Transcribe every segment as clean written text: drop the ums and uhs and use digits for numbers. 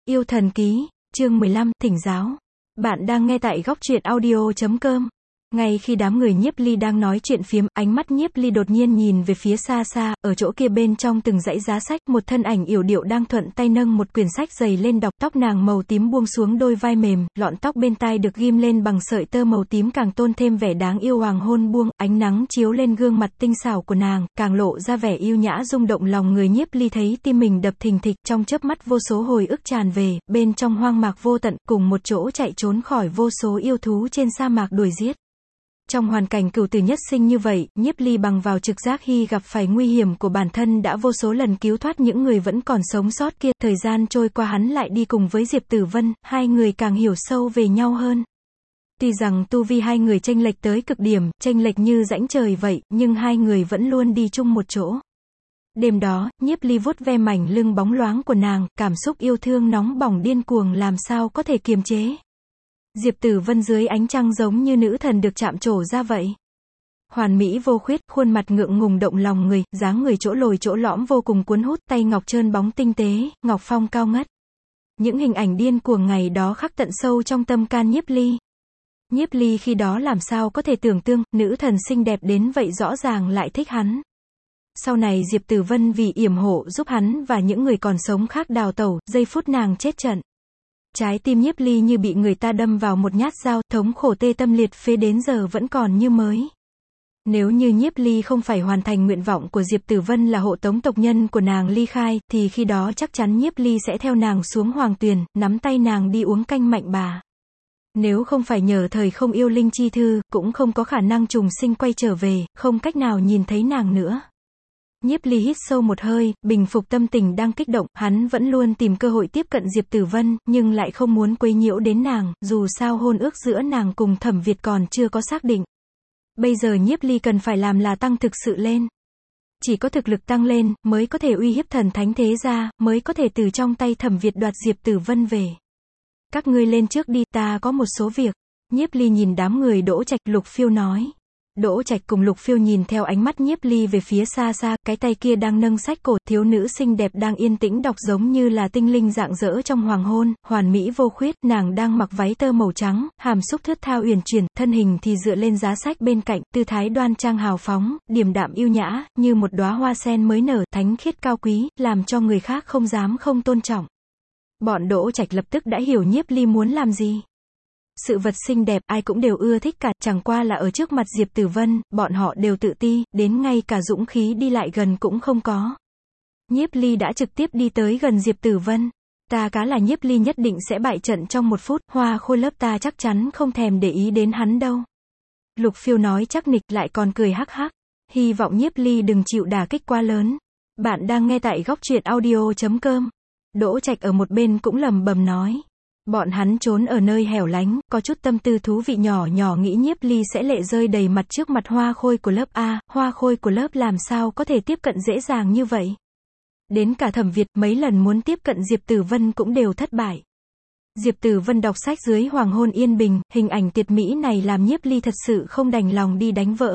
Yêu thần ký, chương 15, thỉnh giáo. Bạn đang nghe tại góc truyện audio.com. Ngay khi đám người Nhiếp Ly đang nói chuyện phiếm, ánh mắt Nhiếp Ly đột nhiên nhìn về phía xa xa, ở chỗ kia bên trong từng dãy giá sách, một thân ảnh yểu điệu đang thuận tay nâng một quyển sách dày lên đọc, tóc nàng màu tím buông xuống đôi vai mềm, lọn tóc bên tai được ghim lên bằng sợi tơ màu tím càng tôn thêm vẻ đáng yêu. Hoàng hôn buông, ánh nắng chiếu lên gương mặt tinh xảo của nàng, càng lộ ra vẻ yêu nhã rung động lòng người. Nhiếp Ly thấy tim mình đập thình thịch, trong chớp mắt vô số hồi ức tràn về, bên trong hoang mạc vô tận, cùng một chỗ chạy trốn khỏi vô số yêu thú trên sa mạc đuổi giết. Trong hoàn cảnh cửu tử nhất sinh như vậy, Nhiếp Ly bằng vào trực giác khi gặp phải nguy hiểm của bản thân đã vô số lần cứu thoát những người vẫn còn sống sót kia. Thời gian trôi qua, hắn lại đi cùng với Diệp Tử Vân, hai người càng hiểu sâu về nhau hơn. Tuy rằng tu vi hai người chênh lệch tới cực điểm, chênh lệch như rãnh trời vậy, nhưng hai người vẫn luôn đi chung một chỗ. Đêm đó, Nhiếp Ly vuốt ve mảnh lưng bóng loáng của nàng, cảm xúc yêu thương nóng bỏng điên cuồng làm sao có thể kiềm chế. Diệp Tử Vân dưới ánh trăng giống như nữ thần được chạm trổ ra vậy. Hoàn mỹ vô khuyết, khuôn mặt ngượng ngùng động lòng người, dáng người chỗ lồi chỗ lõm vô cùng cuốn hút, tay ngọc trơn bóng tinh tế, ngọc phong cao ngất. Những hình ảnh điên cuồng ngày đó khắc tận sâu trong tâm can Nhiếp Ly. Nhiếp Ly khi đó làm sao có thể tưởng tượng, nữ thần xinh đẹp đến vậy rõ ràng lại thích hắn. Sau này Diệp Tử Vân vì yểm hộ giúp hắn và những người còn sống khác đào tẩu, giây phút nàng chết trận. Trái tim Nhiếp Ly như bị người ta đâm vào một nhát dao, thống khổ tê tâm liệt phế đến giờ vẫn còn như mới. Nếu như Nhiếp Ly không phải hoàn thành nguyện vọng của Diệp Tử Vân là hộ tống tộc nhân của nàng ly khai, thì khi đó chắc chắn Nhiếp Ly sẽ theo nàng xuống Hoàng Tuyền, nắm tay nàng đi uống canh mạnh bà. Nếu không phải nhờ thời không yêu linh chi thư, cũng không có khả năng trùng sinh quay trở về, không cách nào nhìn thấy nàng nữa. Nhiếp Ly hít sâu một hơi, bình phục tâm tình đang kích động, hắn vẫn luôn tìm cơ hội tiếp cận Diệp Tử Vân, nhưng lại không muốn quấy nhiễu đến nàng, dù sao hôn ước giữa nàng cùng Thẩm Việt còn chưa có xác định. Bây giờ Nhiếp Ly cần phải làm là tăng thực sự lên. Chỉ có thực lực tăng lên, mới có thể uy hiếp thần thánh thế gia, mới có thể từ trong tay Thẩm Việt đoạt Diệp Tử Vân về. Các ngươi lên trước đi, ta có một số việc. Nhiếp Ly nhìn đám người Đỗ Trạch, Lục Phiêu nói. Đỗ Trạch cùng Lục Phiêu nhìn theo ánh mắt Nhiếp Ly về phía xa xa, cái tay kia đang nâng sách cổ, thiếu nữ xinh đẹp đang yên tĩnh đọc giống như là tinh linh rạng rỡ trong hoàng hôn, hoàn mỹ vô khuyết, nàng đang mặc váy tơ màu trắng, hàm xúc thướt tha uyển chuyển, thân hình thì dựa lên giá sách bên cạnh, tư thái đoan trang hào phóng, điềm đạm yêu nhã, như một đóa hoa sen mới nở, thánh khiết cao quý, làm cho người khác không dám không tôn trọng. Bọn Đỗ Trạch lập tức đã hiểu Nhiếp Ly muốn làm gì. Sự vật xinh đẹp ai cũng đều ưa thích cả, chẳng qua là ở trước mặt Diệp Tử Vân, bọn họ đều tự ti, đến ngay cả dũng khí đi lại gần cũng không có. Nhiếp Ly đã trực tiếp đi tới gần Diệp Tử Vân. Ta cá là Nhiếp Ly nhất định sẽ bại trận trong một phút, Hoa Khôi lớp ta chắc chắn không thèm để ý đến hắn đâu. Lục Phiêu nói chắc nịch, lại còn cười hắc hắc. Hy vọng Nhiếp Ly đừng chịu đả kích quá lớn. Bạn đang nghe tại góc truyện audio.com. Đỗ Trạch ở một bên cũng lẩm bẩm nói. Bọn hắn trốn ở nơi hẻo lánh, có chút tâm tư thú vị nhỏ nhỏ nghĩ Nhiếp Ly sẽ lệ rơi đầy mặt trước mặt Hoa Khôi của lớp A, Hoa Khôi của lớp làm sao có thể tiếp cận dễ dàng như vậy. Đến cả Thẩm Việt mấy lần muốn tiếp cận Diệp Tử Vân cũng đều thất bại. Diệp Tử Vân đọc sách dưới hoàng hôn yên bình, hình ảnh tuyệt mỹ này làm Nhiếp Ly thật sự không đành lòng đi đánh vỡ.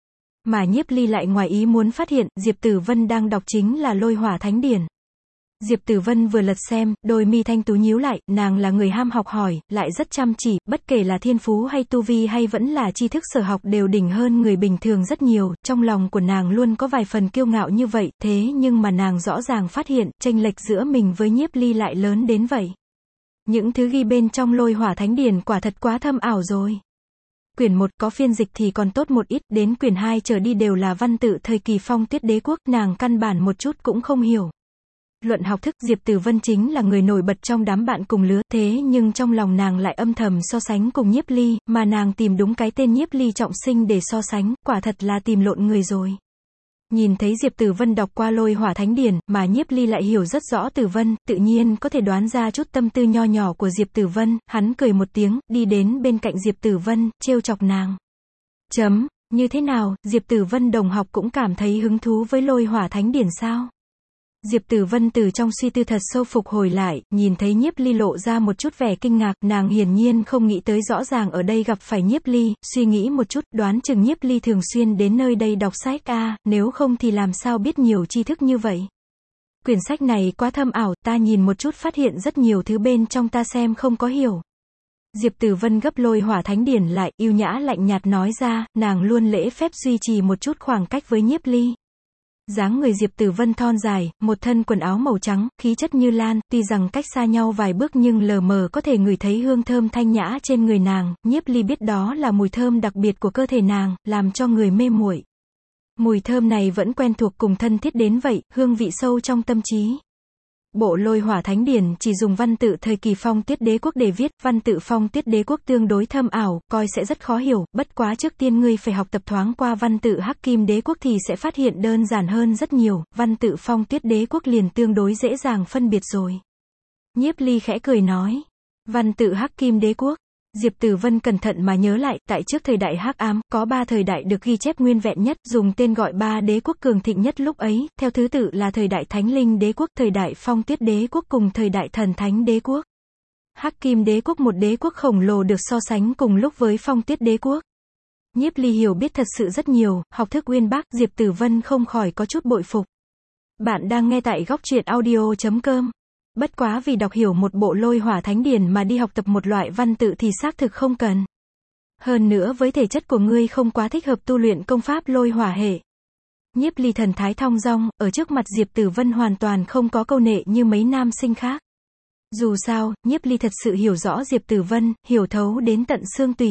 Mà Nhiếp Ly lại ngoài ý muốn phát hiện, Diệp Tử Vân đang đọc chính là Lôi Hỏa Thánh Điển. Diệp Tử Vân vừa lật xem, đôi mi thanh tú nhíu lại, nàng là người ham học hỏi, lại rất chăm chỉ, bất kể là thiên phú hay tu vi hay vẫn là tri thức sở học đều đỉnh hơn người bình thường rất nhiều, trong lòng của nàng luôn có vài phần kiêu ngạo như vậy, thế nhưng mà nàng rõ ràng phát hiện, chênh lệch giữa mình với Nhiếp Ly lại lớn đến vậy. Những thứ ghi bên trong Lôi Hỏa Thánh Điển quả thật quá thâm ảo rồi. Quyển 1 có phiên dịch thì còn tốt một ít, đến quyển 2 trở đi đều là văn tự thời kỳ Phong Tuyết Đế quốc, nàng căn bản một chút cũng không hiểu. Luận học thức, Diệp Tử Vân chính là người nổi bật trong đám bạn cùng lứa, thế nhưng trong lòng nàng lại âm thầm so sánh cùng Nhiếp Ly, mà nàng tìm đúng cái tên Nhiếp Ly trọng sinh để so sánh, quả thật là tìm lộn người rồi. Nhìn thấy Diệp Tử Vân đọc qua Lôi Hỏa Thánh Điển, mà Nhiếp Ly lại hiểu rất rõ Tử Vân, tự nhiên có thể đoán ra chút tâm tư nho nhỏ của Diệp Tử Vân, hắn cười một tiếng, đi đến bên cạnh Diệp Tử Vân, trêu chọc nàng. Như thế nào, Diệp Tử Vân đồng học cũng cảm thấy hứng thú với Lôi Hỏa Thánh Điển sao? Diệp Tử Vân từ trong suy tư thật sâu phục hồi lại, nhìn thấy Nhiếp Ly lộ ra một chút vẻ kinh ngạc, nàng hiển nhiên không nghĩ tới rõ ràng ở đây gặp phải Nhiếp Ly, suy nghĩ một chút, đoán chừng Nhiếp Ly thường xuyên đến nơi đây đọc sách a, nếu không thì làm sao biết nhiều tri thức như vậy. Quyển sách này quá thâm ảo, ta nhìn một chút phát hiện rất nhiều thứ bên trong ta xem không có hiểu. Diệp Tử Vân gấp Lôi Hỏa Thánh Điển lại, yêu nhã lạnh nhạt nói ra, nàng luôn lễ phép duy trì một chút khoảng cách với Nhiếp Ly. Dáng người Diệp Tử Vân thon dài, một thân quần áo màu trắng, khí chất như lan, tuy rằng cách xa nhau vài bước nhưng lờ mờ có thể ngửi thấy hương thơm thanh nhã trên người nàng, Nhiếp Ly biết đó là mùi thơm đặc biệt của cơ thể nàng, làm cho người mê muội. Mùi thơm này vẫn quen thuộc cùng thân thiết đến vậy, hương vị sâu trong tâm trí. Bộ Lôi Hỏa Thánh Điển chỉ dùng văn tự thời kỳ Phong Tuyết Đế quốc để viết, văn tự Phong Tuyết Đế quốc tương đối thâm ảo, coi sẽ rất khó hiểu, bất quá trước tiên ngươi phải học tập thoáng qua văn tự Hắc Kim Đế quốc thì sẽ phát hiện đơn giản hơn rất nhiều, văn tự Phong Tuyết Đế quốc liền tương đối dễ dàng phân biệt rồi. Nhiếp Ly khẽ cười nói, văn tự Hắc Kim Đế quốc. Diệp Tử Vân cẩn thận mà nhớ lại, tại trước thời đại Hắc Ám, có 3 thời đại được ghi chép nguyên vẹn nhất, dùng tên gọi 3 đế quốc cường thịnh nhất lúc ấy, theo thứ tự là thời đại Thánh Linh Đế quốc, thời đại Phong Tuyết Đế quốc cùng thời đại Thần Thánh Đế quốc. Hắc Kim Đế quốc, một đế quốc khổng lồ được so sánh cùng lúc với Phong Tuyết Đế quốc. Nhiếp Ly hiểu biết thật sự rất nhiều, học thức uyên bác, Diệp Tử Vân không khỏi có chút bội phục. Bạn đang nghe tại góc truyện audio.com. Bất quá vì đọc hiểu một bộ Lôi Hỏa Thánh Điển mà đi học tập một loại văn tự thì xác thực không cần. Hơn nữa với thể chất của ngươi không quá thích hợp tu luyện công pháp Lôi Hỏa hệ. Nhiếp Ly thần thái thong dong, ở trước mặt Diệp Tử Vân hoàn toàn không có câu nệ như mấy nam sinh khác. Dù sao, Nhiếp Ly thật sự hiểu rõ Diệp Tử Vân, hiểu thấu đến tận xương tủy.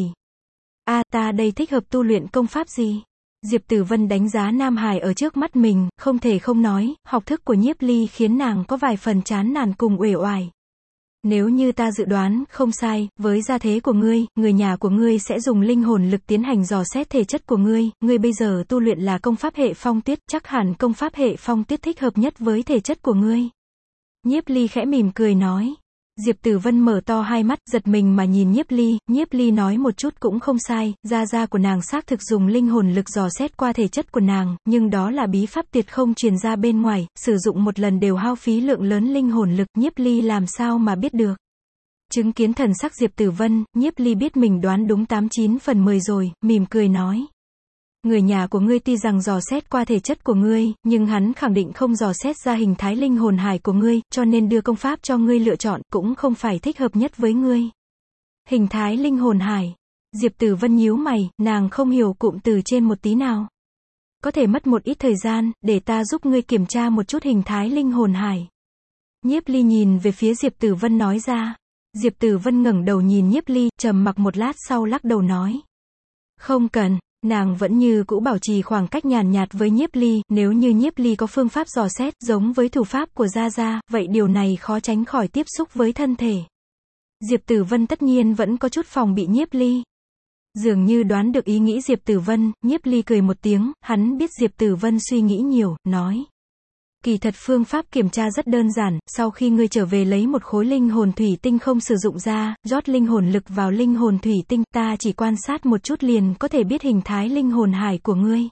Ta đây thích hợp tu luyện công pháp gì? Diệp Tử Vân đánh giá Nam Hải ở trước mắt mình, không thể không nói, học thức của Nhiếp Ly khiến nàng có vài phần chán nản cùng uể oải. Nếu như ta dự đoán không sai, với gia thế của ngươi, người nhà của ngươi sẽ dùng linh hồn lực tiến hành dò xét thể chất của ngươi bây giờ tu luyện là công pháp hệ Phong Tuyết, chắc hẳn công pháp hệ Phong Tuyết thích hợp nhất với thể chất của ngươi. Nhiếp Ly khẽ mỉm cười nói. Diệp Tử Vân mở to hai mắt, giật mình mà nhìn Nhiếp Ly nói một chút cũng không sai, gia của nàng xác thực dùng linh hồn lực dò xét qua thể chất của nàng, nhưng đó là bí pháp tuyệt không truyền ra bên ngoài, sử dụng một lần đều hao phí lượng lớn linh hồn lực, Nhiếp Ly làm sao mà biết được. Chứng kiến thần sắc Diệp Tử Vân, Nhiếp Ly biết mình đoán đúng 89 phần 10 rồi, mỉm cười nói. Người nhà của ngươi tuy rằng dò xét qua thể chất của ngươi, nhưng hắn khẳng định không dò xét ra hình thái linh hồn hải của ngươi, cho nên đưa công pháp cho ngươi lựa chọn, cũng không phải thích hợp nhất với ngươi. Hình thái linh hồn hải. Diệp Tử Vân nhíu mày, nàng không hiểu cụm từ trên một tí nào. Có thể mất một ít thời gian, để ta giúp ngươi kiểm tra một chút hình thái linh hồn hải. Nhiếp Ly nhìn về phía Diệp Tử Vân nói ra. Diệp Tử Vân ngẩng đầu nhìn Nhiếp Ly, trầm mặc một lát sau lắc đầu nói. Không cần. Nàng vẫn như cũ bảo trì khoảng cách nhàn nhạt với Nhiếp Ly, nếu như Nhiếp Ly có phương pháp dò xét giống với thủ pháp của Gia, vậy điều này khó tránh khỏi tiếp xúc với thân thể. Diệp Tử Vân tất nhiên vẫn có chút phòng bị Nhiếp Ly. Dường như đoán được ý nghĩ Diệp Tử Vân, Nhiếp Ly cười một tiếng, hắn biết Diệp Tử Vân suy nghĩ nhiều, nói. Kỳ thật phương pháp kiểm tra rất đơn giản, sau khi ngươi trở về lấy một khối linh hồn thủy tinh không sử dụng ra, rót linh hồn lực vào linh hồn thủy tinh, ta chỉ quan sát một chút liền có thể biết hình thái linh hồn hải của ngươi.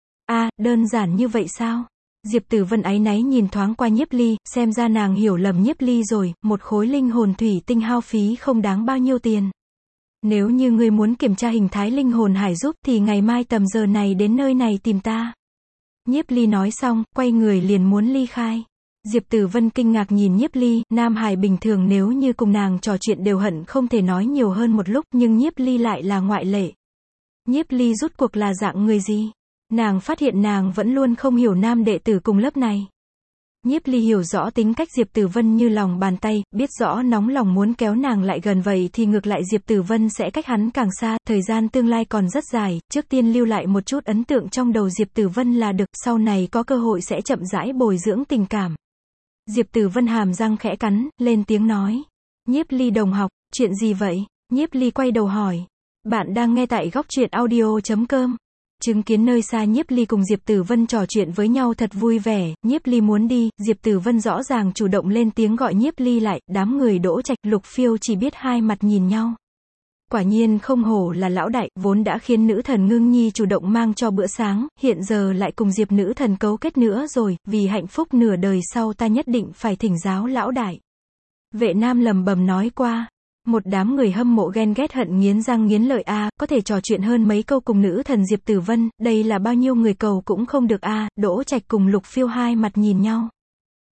Đơn giản như vậy sao? Diệp Tử Vân áy náy nhìn thoáng qua Nhiếp Ly, xem ra nàng hiểu lầm Nhiếp Ly rồi, một khối linh hồn thủy tinh hao phí không đáng bao nhiêu tiền. Nếu như ngươi muốn kiểm tra hình thái linh hồn hải giúp thì ngày mai tầm giờ này đến nơi này tìm ta. Nhiếp Ly nói xong, quay người liền muốn ly khai. Diệp Tử Vân kinh ngạc nhìn Nhiếp Ly, Nam Hải bình thường nếu như cùng nàng trò chuyện đều hận không thể nói nhiều hơn một lúc, nhưng Nhiếp Ly lại là ngoại lệ. Nhiếp Ly rút cuộc là dạng người gì? Nàng phát hiện nàng vẫn luôn không hiểu nam đệ tử cùng lớp này. Nhiếp Ly hiểu rõ tính cách Diệp Tử Vân như lòng bàn tay, biết rõ nóng lòng muốn kéo nàng lại gần vậy thì ngược lại Diệp Tử Vân sẽ cách hắn càng xa, thời gian tương lai còn rất dài, trước tiên lưu lại một chút ấn tượng trong đầu Diệp Tử Vân là được, sau này có cơ hội sẽ chậm rãi bồi dưỡng tình cảm. Diệp Tử Vân hàm răng khẽ cắn, lên tiếng nói. Nhiếp Ly đồng học, chuyện gì vậy? Nhiếp Ly quay đầu hỏi. Bạn đang nghe tại góc truyện audio.com. Chứng kiến nơi xa Nhiếp Ly cùng Diệp Tử Vân trò chuyện với nhau thật vui vẻ, Nhiếp Ly muốn đi, Diệp Tử Vân rõ ràng chủ động lên tiếng gọi Nhiếp Ly lại, đám người Đỗ Trạch, Lục Phiêu chỉ biết hai mặt nhìn nhau. Quả nhiên không hổ là lão đại, vốn đã khiến nữ thần Ngưng Nhi chủ động mang cho bữa sáng, hiện giờ lại cùng Diệp nữ thần cấu kết nữa rồi, vì hạnh phúc nửa đời sau ta nhất định phải thỉnh giáo lão đại. Vệ Nam lầm bầm nói qua. Một đám người hâm mộ ghen ghét hận nghiến răng nghiến lợi có thể trò chuyện hơn mấy câu cùng nữ thần Diệp Tử Vân, đây là bao nhiêu người cầu cũng không được Đỗ Trạch cùng Lục Phiêu hai mặt nhìn nhau.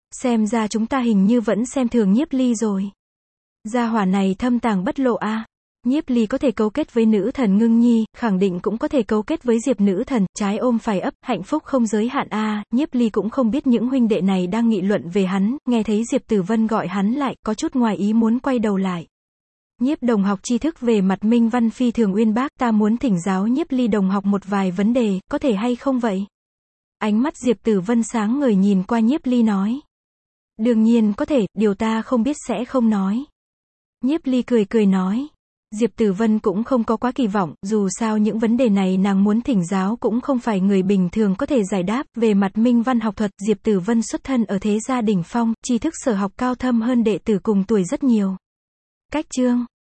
Xem ra chúng ta hình như vẫn xem thường Nhiếp Ly rồi. Gia hỏa này thâm tàng bất lộ a. Nhiếp Ly có thể cấu kết với nữ thần Ngưng Nhi, khẳng định cũng có thể cấu kết với Diệp nữ thần, trái ôm phải ấp, hạnh phúc không giới hạn a. Nhiếp Ly cũng không biết những huynh đệ này đang nghị luận về hắn, nghe thấy Diệp Tử Vân gọi hắn lại, có chút ngoài ý muốn quay đầu lại. Nhiếp đồng học tri thức về mặt minh văn phi thường uyên bác, ta muốn thỉnh giáo Nhiếp Ly đồng học một vài vấn đề, có thể hay không vậy? Ánh mắt Diệp Tử Vân sáng ngời nhìn qua Nhiếp Ly nói. Đương nhiên có thể, điều ta không biết sẽ không nói. Nhiếp Ly cười cười nói. Diệp Tử Vân cũng không có quá kỳ vọng, dù sao những vấn đề này nàng muốn thỉnh giáo cũng không phải người bình thường có thể giải đáp. Về mặt minh văn học thuật, Diệp Tử Vân xuất thân ở thế gia đỉnh phong, tri thức sở học cao thâm hơn đệ tử cùng tuổi rất nhiều. Cách chương